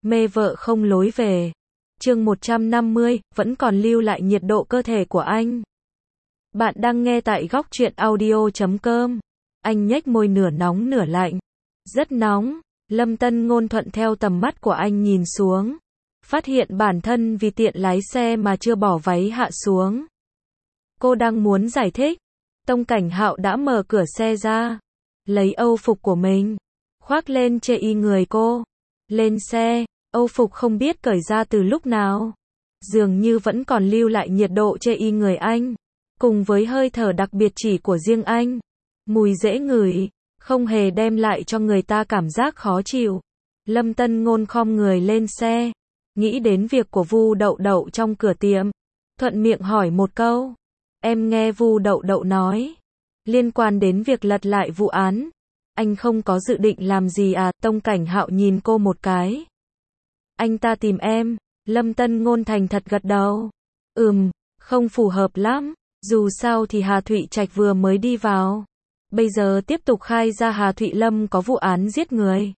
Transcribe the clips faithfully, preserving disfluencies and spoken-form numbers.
Mê vợ không lối về. Chương một trăm năm mươi, vẫn còn lưu lại nhiệt độ cơ thể của anh. Bạn đang nghe tại góc truyện audio chấm com. Anh nhếch môi nửa nóng nửa lạnh. Rất nóng. Lâm Tân Ngôn thuận theo tầm mắt của anh nhìn xuống. Phát hiện bản thân vì tiện lái xe mà chưa bỏ váy hạ xuống. Cô đang muốn giải thích. Tông Cảnh Hạo đã mở cửa xe ra. Lấy âu phục của mình. Khoác lên chê y người cô. Lên xe. Âu phục không biết cởi ra từ lúc nào. Dường như vẫn còn lưu lại nhiệt độ chê y người anh. Cùng với hơi thở đặc biệt chỉ của riêng anh. Mùi dễ ngửi. Không hề đem lại cho người ta cảm giác khó chịu. Lâm Tân Ngôn khom người lên xe. Nghĩ đến việc của Vu Đậu Đậu trong cửa tiệm. Thuận miệng hỏi một câu. Em nghe Vu Đậu Đậu nói. Liên quan đến việc lật lại vụ án. Anh không có dự định làm gì à? Tông Cảnh Hạo nhìn cô một cái. Anh ta tìm em. Lâm Tân Ngôn thành thật gật đầu. Ừm, không phù hợp lắm. Dù sao thì Hà Thụy Trạch vừa mới đi vào. Bây giờ tiếp tục khai ra Hà Thụy Lâm có vụ án giết người.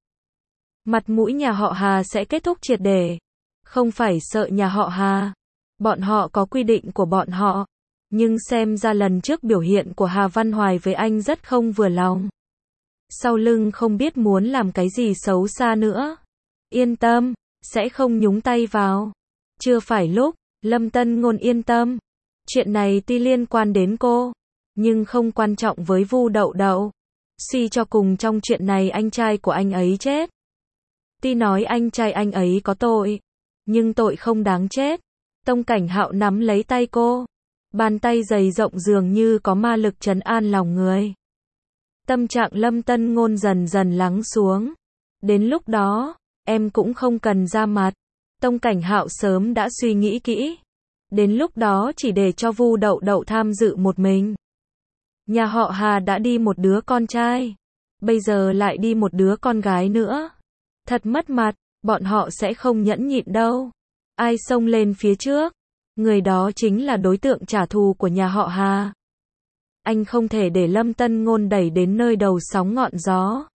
Mặt mũi nhà họ Hà sẽ kết thúc triệt để. Không phải sợ nhà họ Hà. Bọn họ có quy định của bọn họ. Nhưng xem ra lần trước biểu hiện của Hà Văn Hoài với anh rất không vừa lòng. Sau lưng không biết muốn làm cái gì xấu xa nữa. Yên tâm, sẽ không nhúng tay vào. Chưa phải lúc. Lâm Tân Ngôn yên tâm. Chuyện này tuy liên quan đến cô, nhưng không quan trọng với Vu Đậu Đậu. Suy cho cùng trong chuyện này anh trai của anh ấy chết. Tuy nói anh trai anh ấy có tội, nhưng tội không đáng chết. Tông Cảnh Hạo nắm lấy tay cô. Bàn tay dày rộng dường như có ma lực trấn an lòng người. Tâm trạng Lâm Tân Ngôn dần dần lắng xuống. Đến lúc đó, em cũng không cần ra mặt. Tông Cảnh Hạo sớm đã suy nghĩ kỹ. Đến lúc đó chỉ để cho Vu Đậu Đậu tham dự một mình. Nhà họ Hà đã đi một đứa con trai. Bây giờ lại đi một đứa con gái nữa. Thật mất mặt, bọn họ sẽ không nhẫn nhịn đâu. Ai xông lên phía trước, người đó chính là đối tượng trả thù của nhà họ Hà. Anh không thể để Lâm Tân Ngôn đẩy đến nơi đầu sóng ngọn gió.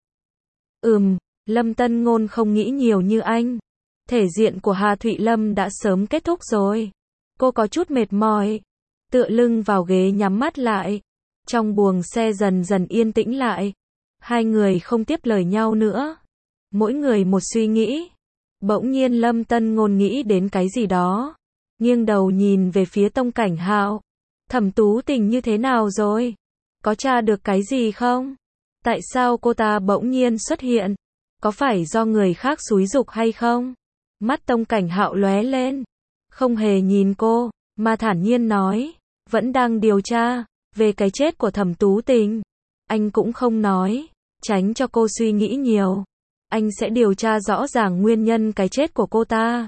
Ừm, Lâm Tân Ngôn không nghĩ nhiều như anh. Thể diện của Hà Thụy Lâm đã sớm kết thúc rồi. Cô có chút mệt mỏi. Tựa lưng vào ghế nhắm mắt lại. Trong buồng xe dần dần yên tĩnh lại. Hai người không tiếp lời nhau nữa. Mỗi người một suy nghĩ. Bỗng nhiên Lâm Tân Ngôn nghĩ đến cái gì đó. Nghiêng đầu nhìn về phía Tông Cảnh Hạo. Thẩm Tú Tình như thế nào rồi? Có tra được cái gì không? Tại sao cô ta bỗng nhiên xuất hiện? Có phải do người khác xúi giục hay không? Mắt Tông Cảnh Hạo lóe lên. Không hề nhìn cô, mà thản nhiên nói. Vẫn đang điều tra. Về cái chết của Thẩm Tú Tình. Anh cũng không nói. Tránh cho cô suy nghĩ nhiều. Anh sẽ điều tra rõ ràng nguyên nhân cái chết của cô ta.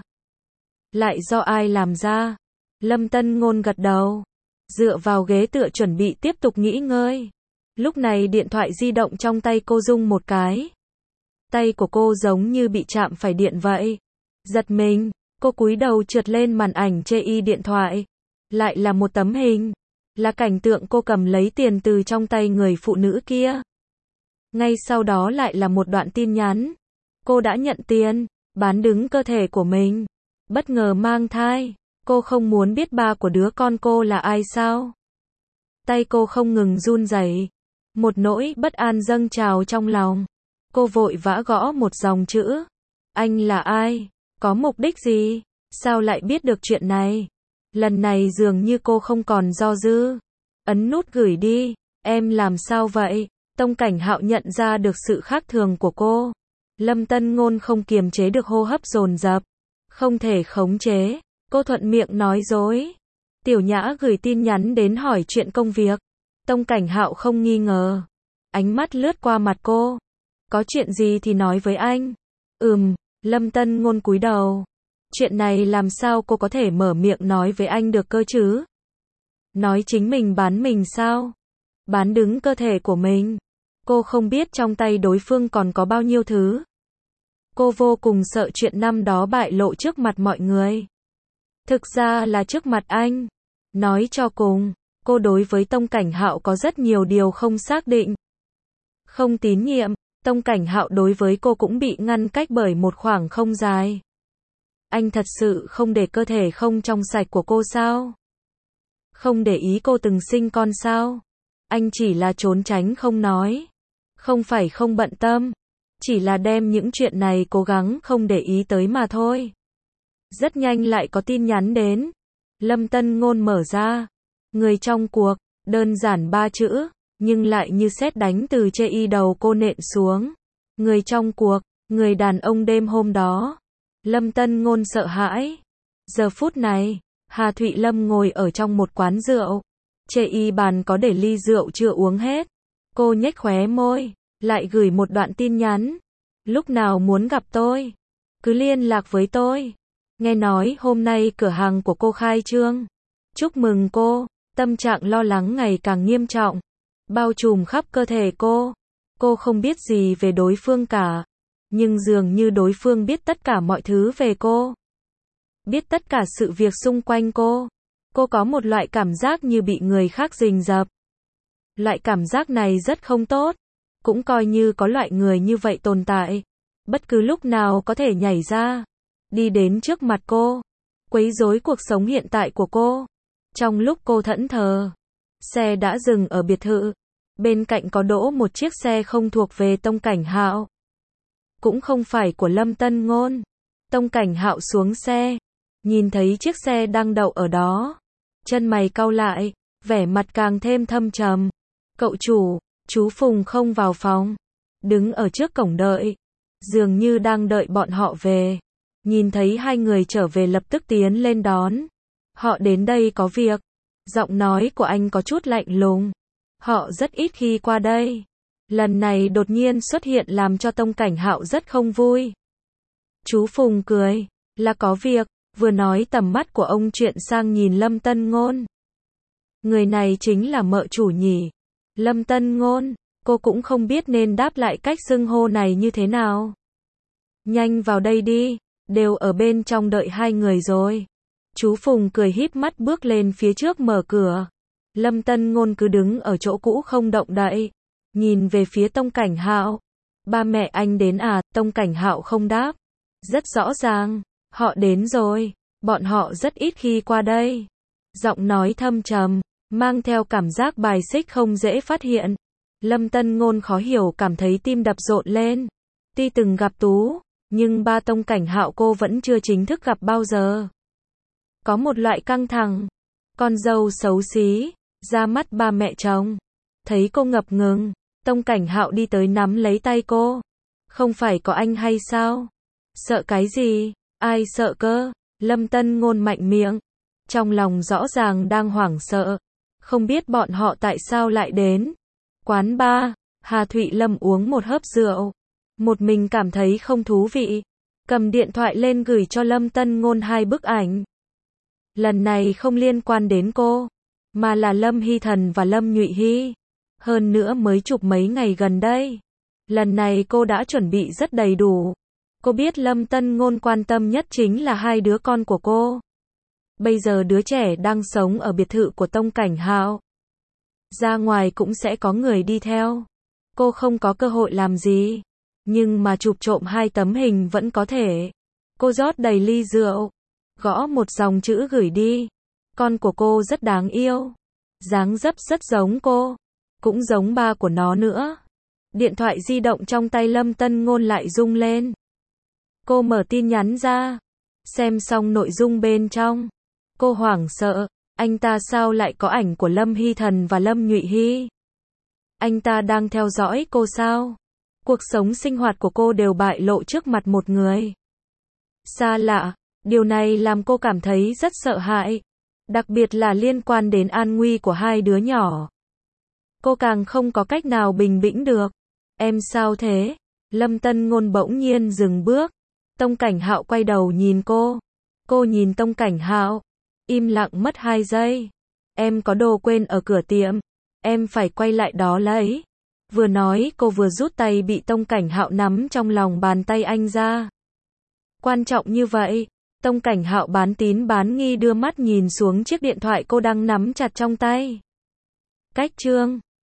Lại do ai làm ra? Lâm Tân Ngôn gật đầu. Dựa vào ghế tựa chuẩn bị tiếp tục nghỉ ngơi. Lúc này điện thoại di động trong tay cô rung một cái. Tay của cô giống như bị chạm phải điện vậy. Giật mình, cô cúi đầu trượt lên màn ảnh chê y điện thoại. Lại là một tấm hình. Là cảnh tượng cô cầm lấy tiền từ trong tay người phụ nữ kia. Ngay sau đó lại là một đoạn tin nhắn. Cô đã nhận tiền, bán đứng cơ thể của mình. Bất ngờ mang thai. Cô không muốn biết ba của đứa con cô là ai sao? Tay cô không ngừng run rẩy. Một nỗi bất an dâng trào trong lòng. Cô vội vã gõ một dòng chữ. Anh là ai? Có mục đích gì? Sao lại biết được chuyện này? Lần này dường như cô không còn do dự. Ấn nút gửi đi. Em làm sao vậy? Tông Cảnh Hạo nhận ra được sự khác thường của cô. Lâm Tân Ngôn không kiềm chế được hô hấp dồn dập. Không thể khống chế. Cô thuận miệng nói dối. Tiểu Nhã gửi tin nhắn đến hỏi chuyện công việc. Tông Cảnh Hạo không nghi ngờ. Ánh mắt lướt qua mặt cô. Có chuyện gì thì nói với anh. Ừm, Lâm Tân Ngôn cúi đầu. Chuyện này làm sao cô có thể mở miệng nói với anh được cơ chứ? Nói chính mình bán mình sao? Bán đứng cơ thể của mình. Cô không biết trong tay đối phương còn có bao nhiêu thứ. Cô vô cùng sợ chuyện năm đó bại lộ trước mặt mọi người. Thực ra là trước mặt anh. Nói cho cùng, cô đối với Tông Cảnh Hạo có rất nhiều điều không xác định. Không tín nhiệm, Tông Cảnh Hạo đối với cô cũng bị ngăn cách bởi một khoảng không dài. Anh thật sự không để cơ thể không trong sạch của cô sao? Không để ý cô từng sinh con sao? Anh chỉ là trốn tránh không nói. Không phải không bận tâm. Chỉ là đem những chuyện này cố gắng không để ý tới mà thôi. Rất nhanh lại có tin nhắn đến. Lâm Tân Ngôn mở ra. Người trong cuộc, đơn giản ba chữ, nhưng lại như sét đánh từ chê y đầu cô nện xuống. Người trong cuộc, người đàn ông đêm hôm đó. Lâm Tân Ngôn sợ hãi. Giờ phút này, Hà Thụy Lâm ngồi ở trong một quán rượu. Chê y bàn có để ly rượu chưa uống hết. Cô nhếch khóe môi, lại gửi một đoạn tin nhắn. Lúc nào muốn gặp tôi, cứ liên lạc với tôi. Nghe nói hôm nay cửa hàng của cô khai trương. Chúc mừng cô. Tâm trạng lo lắng ngày càng nghiêm trọng, bao trùm khắp cơ thể cô. Cô không biết gì về đối phương cả, nhưng dường như đối phương biết tất cả mọi thứ về cô. Biết tất cả sự việc xung quanh cô. Cô có một loại cảm giác như bị người khác rình rập. Loại cảm giác này rất không tốt. Cũng coi như có loại người như vậy tồn tại. Bất cứ lúc nào có thể nhảy ra, đi đến trước mặt cô, quấy rối cuộc sống hiện tại của cô. Trong lúc cô thẫn thờ, xe đã dừng ở biệt thự. Bên cạnh có đỗ một chiếc xe không thuộc về Tông Cảnh Hạo. Cũng không phải của Lâm Tân Ngôn. Tông Cảnh Hạo xuống xe, nhìn thấy chiếc xe đang đậu ở đó. Chân mày cau lại, vẻ mặt càng thêm thâm trầm. Cậu chủ, chú Phùng không vào phòng. Đứng ở trước cổng đợi. Dường như đang đợi bọn họ về. Nhìn thấy hai người trở về lập tức tiến lên đón. Họ đến đây có việc. Giọng nói của anh có chút lạnh lùng. Họ rất ít khi qua đây. Lần này đột nhiên xuất hiện làm cho Tông Cảnh Hạo rất không vui. Chú Phùng cười. Là có việc. Vừa nói tầm mắt của ông chuyển sang nhìn Lâm Tân Ngôn. Người này chính là mợ chủ nhỉ. Lâm Tân Ngôn. Cô cũng không biết nên đáp lại cách xưng hô này như thế nào. Nhanh vào đây đi. Đều ở bên trong đợi hai người rồi. Chú Phùng cười híp mắt bước lên phía trước mở cửa. Lâm Tân Ngôn cứ đứng ở chỗ cũ không động đậy. Nhìn về phía Tông Cảnh Hạo. Ba mẹ anh đến à? Tông Cảnh Hạo không đáp. Rất rõ ràng. Họ đến rồi. Bọn họ rất ít khi qua đây. Giọng nói thâm trầm, mang theo cảm giác bài xích không dễ phát hiện. Lâm Tân Ngôn khó hiểu cảm thấy tim đập rộn lên. Tuy từng gặp Tú, nhưng ba Tông Cảnh Hạo cô vẫn chưa chính thức gặp bao giờ. Có một loại căng thẳng. Con dâu xấu xí, ra mắt ba mẹ chồng. Thấy cô ngập ngừng, Tông Cảnh Hạo đi tới nắm lấy tay cô. Không phải có anh hay sao? Sợ cái gì? Ai sợ cơ? Lâm Tân Ngôn mạnh miệng. Trong lòng rõ ràng đang hoảng sợ. Không biết bọn họ tại sao lại đến. Quán bar, Hà Thụy Lâm uống một hớp rượu. Một mình cảm thấy không thú vị. Cầm điện thoại lên gửi cho Lâm Tân Ngôn hai bức ảnh. Lần này không liên quan đến cô, mà là Lâm Hy Thần và Lâm Nhụy Hy. Hơn nữa mới chụp mấy ngày gần đây. Lần này cô đã chuẩn bị rất đầy đủ. Cô biết Lâm Tân Ngôn quan tâm nhất chính là hai đứa con của cô. Bây giờ đứa trẻ đang sống ở biệt thự của Tông Cảnh Hạo. Ra ngoài cũng sẽ có người đi theo. Cô không có cơ hội làm gì. Nhưng mà chụp trộm hai tấm hình vẫn có thể. Cô rót đầy ly rượu. Gõ một dòng chữ gửi đi. Con của cô rất đáng yêu. Dáng dấp rất giống cô. Cũng giống ba của nó nữa. Điện thoại di động trong tay Lâm Tân Ngôn lại rung lên. Cô mở tin nhắn ra. Xem xong nội dung bên trong. Cô hoảng sợ. Anh ta sao lại có ảnh của Lâm Hy Thần và Lâm Nhụy Hy? Anh ta đang theo dõi cô sao? Cuộc sống sinh hoạt của cô đều bại lộ trước mặt một người xa lạ. Điều này làm cô cảm thấy rất sợ hãi. Đặc biệt là liên quan đến an nguy của hai đứa nhỏ. Cô càng không có cách nào bình tĩnh được. Em sao thế? Lâm Tân Ngôn bỗng nhiên dừng bước. Tông Cảnh Hạo quay đầu nhìn cô. Cô nhìn Tông Cảnh Hạo. Im lặng mất hai giây. Em có đồ quên ở cửa tiệm. Em phải quay lại đó lấy. Vừa nói cô vừa rút tay bị Tông Cảnh Hạo nắm trong lòng bàn tay anh ra. Quan trọng như vậy. Tông Cảnh Hạo bán tín bán nghi đưa mắt nhìn xuống chiếc điện thoại cô đang nắm chặt trong tay. Cách chương